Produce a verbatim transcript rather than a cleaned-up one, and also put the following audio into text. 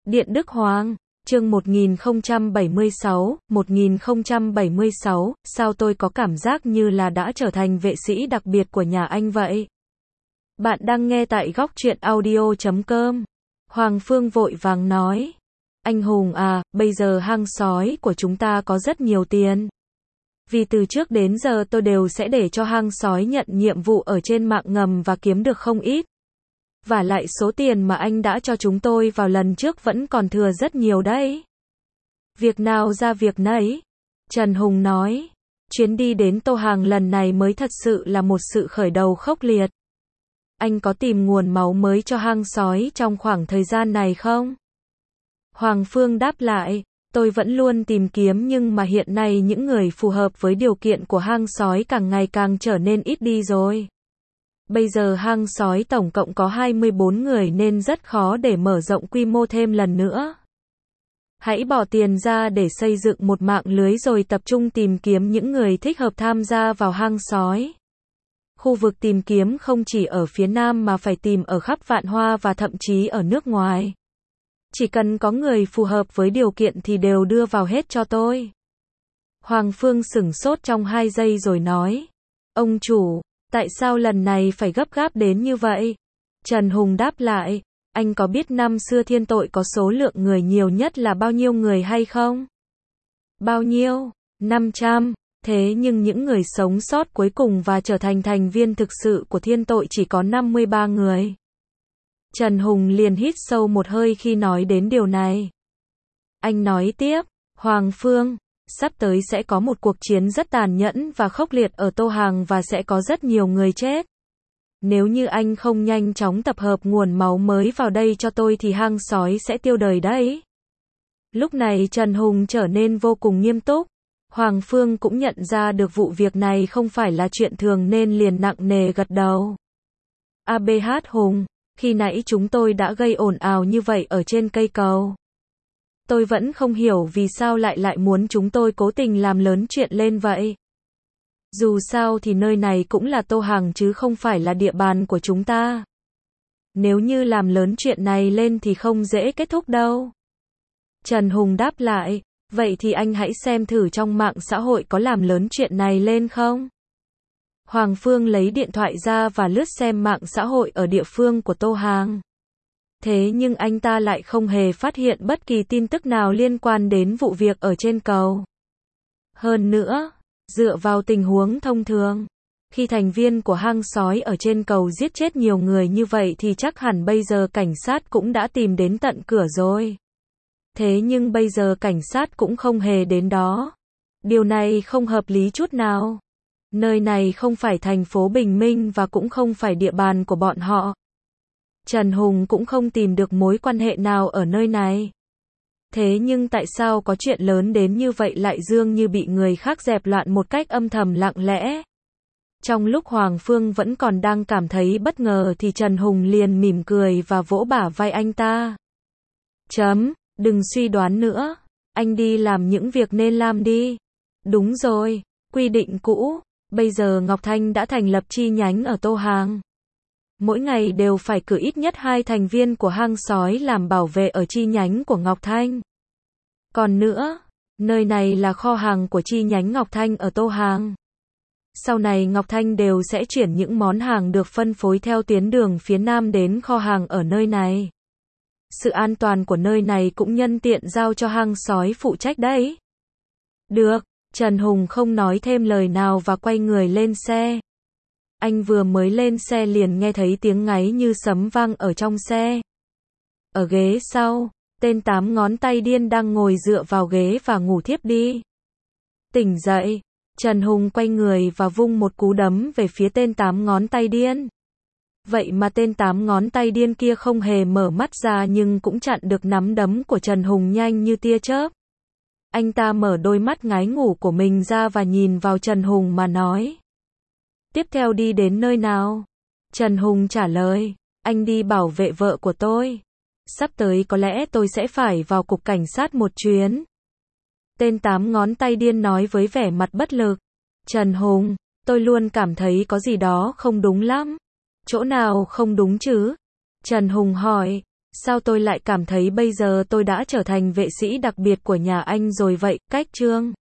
Điện Đức Hoàng, chương một nghìn không trăm bảy mươi sáu, một nghìn không trăm bảy mươi sáu, sao tôi có cảm giác như là đã trở thành vệ sĩ đặc biệt của nhà anh vậy? Bạn đang nghe tại góc truyện audio chấm com. Hoàng Phương vội vàng nói. Anh Hùng à, bây giờ hang sói của chúng ta có rất nhiều tiền. Vì từ trước đến giờ tôi đều sẽ để cho hang sói nhận nhiệm vụ ở trên mạng ngầm và kiếm được không ít. Và lại số tiền mà anh đã cho chúng tôi vào lần trước vẫn còn thừa rất nhiều đấy. Việc nào ra việc nấy. Trần Hùng nói. Chuyến đi đến Tô Hàng lần này mới thật sự là một sự khởi đầu khốc liệt. Anh có tìm nguồn máu mới cho hang sói trong khoảng thời gian này không? Hoàng Phương đáp lại. Tôi vẫn luôn tìm kiếm nhưng mà hiện nay những người phù hợp với điều kiện của hang sói càng ngày càng trở nên ít đi rồi. Bây giờ hang sói tổng cộng có hai mươi bốn người nên rất khó để mở rộng quy mô thêm lần nữa. Hãy bỏ tiền ra để xây dựng một mạng lưới rồi tập trung tìm kiếm những người thích hợp tham gia vào hang sói. Khu vực tìm kiếm không chỉ ở phía Nam mà phải tìm ở khắp Vạn Hoa và thậm chí ở nước ngoài. Chỉ cần có người phù hợp với điều kiện thì đều đưa vào hết cho tôi. Hoàng Phương sửng sốt trong hai giây rồi nói. Ông chủ, tại sao lần này phải gấp gáp đến như vậy? Trần Hùng đáp lại. Anh có biết năm xưa Thiên Tội có số lượng người nhiều nhất là bao nhiêu người hay không? Bao nhiêu? năm trăm. Thế nhưng những người sống sót cuối cùng và trở thành thành viên thực sự của Thiên Tội chỉ có năm mươi ba người. Trần Hùng liền hít sâu một hơi khi nói đến điều này. Anh nói tiếp, Hoàng Phương, sắp tới sẽ có một cuộc chiến rất tàn nhẫn và khốc liệt ở Tô Hàng và sẽ có rất nhiều người chết. Nếu như anh không nhanh chóng tập hợp nguồn máu mới vào đây cho tôi thì hang sói sẽ tiêu đời đấy. Lúc này Trần Hùng trở nên vô cùng nghiêm túc. Hoàng Phương cũng nhận ra được vụ việc này không phải là chuyện thường nên liền nặng nề gật đầu. a bê hát Hùng, khi nãy chúng tôi đã gây ồn ào như vậy ở trên cây cầu. Tôi vẫn không hiểu vì sao lại lại muốn chúng tôi cố tình làm lớn chuyện lên vậy. Dù sao thì nơi này cũng là Tô Hàng chứ không phải là địa bàn của chúng ta. Nếu như làm lớn chuyện này lên thì không dễ kết thúc đâu. Trần Hùng đáp lại, vậy thì anh hãy xem thử trong mạng xã hội có làm lớn chuyện này lên không? Hoàng Phương lấy điện thoại ra và lướt xem mạng xã hội ở địa phương của Tô Hàng. Thế nhưng anh ta lại không hề phát hiện bất kỳ tin tức nào liên quan đến vụ việc ở trên cầu. Hơn nữa, dựa vào tình huống thông thường, khi thành viên của hang sói ở trên cầu giết chết nhiều người như vậy thì chắc hẳn bây giờ cảnh sát cũng đã tìm đến tận cửa rồi. Thế nhưng bây giờ cảnh sát cũng không hề đến đó. Điều này không hợp lý chút nào. Nơi này không phải thành phố Bình Minh và cũng không phải địa bàn của bọn họ. Trần Hùng cũng không tìm được mối quan hệ nào ở nơi này. Thế nhưng tại sao có chuyện lớn đến như vậy lại dường như bị người khác dẹp loạn một cách âm thầm lặng lẽ? Trong lúc Hoàng Phương vẫn còn đang cảm thấy bất ngờ thì Trần Hùng liền mỉm cười và vỗ bả vai anh ta. Chấm, đừng suy đoán nữa. Anh đi làm những việc nên làm đi. Đúng rồi, quy định cũ. Bây giờ Ngọc Thanh đã thành lập chi nhánh ở Tô Hàng. Mỗi ngày đều phải cử ít nhất hai thành viên của hang sói làm bảo vệ ở chi nhánh của Ngọc Thanh. Còn nữa, nơi này là kho hàng của chi nhánh Ngọc Thanh ở Tô Hàng. Sau này Ngọc Thanh đều sẽ chuyển những món hàng được phân phối theo tuyến đường phía Nam đến kho hàng ở nơi này. Sự an toàn của nơi này cũng nhân tiện giao cho hang sói phụ trách đấy. Được, Trần Hùng không nói thêm lời nào và quay người lên xe. Anh vừa mới lên xe liền nghe thấy tiếng ngáy như sấm vang ở trong xe. Ở ghế sau, tên tám ngón tay điên đang ngồi dựa vào ghế và ngủ thiếp đi. Tỉnh dậy, Trần Hùng quay người và vung một cú đấm về phía tên tám ngón tay điên. Vậy mà tên tám ngón tay điên kia không hề mở mắt ra nhưng cũng chặn được nắm đấm của Trần Hùng nhanh như tia chớp. Anh ta mở đôi mắt ngái ngủ của mình ra và nhìn vào Trần Hùng mà nói. Tiếp theo đi đến nơi nào? Trần Hùng trả lời, anh đi bảo vệ vợ của tôi. Sắp tới có lẽ tôi sẽ phải vào cục cảnh sát một chuyến. Tên tám ngón tay điên nói với vẻ mặt bất lực. Trần Hùng, tôi luôn cảm thấy có gì đó không đúng lắm. Chỗ nào không đúng chứ? Trần Hùng hỏi, Sao tôi lại cảm thấy bây giờ tôi đã trở thành vệ sĩ đặc biệt của nhà anh rồi vậy, cách chương?